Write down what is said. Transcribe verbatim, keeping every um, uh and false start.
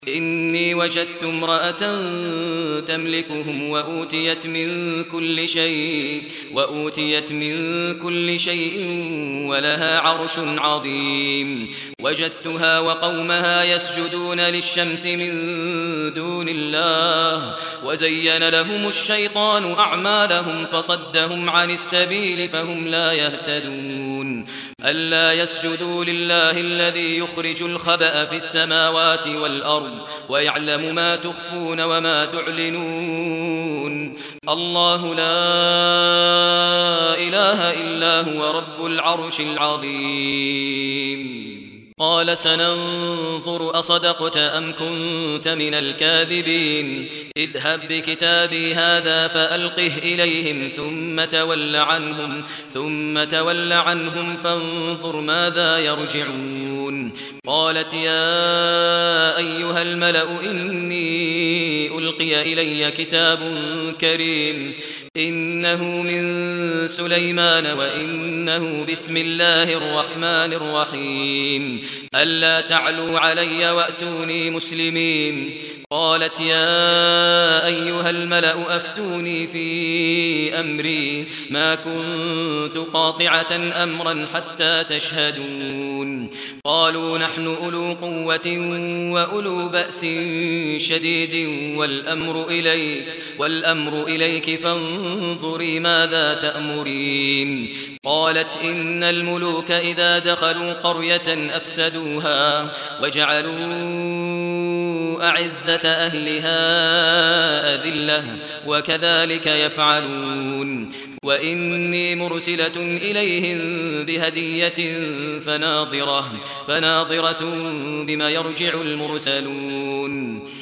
إني وجدت امرأة تملكهم وأوتيت من كل شيء وأوتيت من كل شيء ولها عرش عظيم وجدتها وقومها يسجدون للشمس من دون الله وزين لهم الشيطان أعمالهم فصدهم عن السبيل فهم لا يهتدون ألا يسجدوا لله الذي يخرج الخبأ في السماوات والأرض ويعلم ما تخفون وما تعلنون الله لا إله إلا هو رب العرش العظيم قال سننظر أصدقت أم كنت من الكاذبين اذهب بكتابي هذا فألقه إليهم ثم تول عنهم ثم تول عنهم فانظر ماذا يرجعون قالت يا أيها الملأ إني ألقي إلي كتاب كريم إنه من سليمان وإنه بسم الله الرحمن الرحيم ألا تعلوا علي وأتوني مسلمين قالت يا أيها الملأ أفتوني في أمري ما كنت قاطعة أمرا حتى تشهدون قالوا نحن أولو قوة وأولو بأس شديد والأمر إليك والأمر إليك فانظري ماذا تأمرين قالت إن الملوك إذا دخلوا قرية أفسدوها وجعلوا أعزة أهلها أذلة وكذلك يفعلون وإني مرسلة إليهم بهدية فناظرة فناظرة بما يرجع المرسلون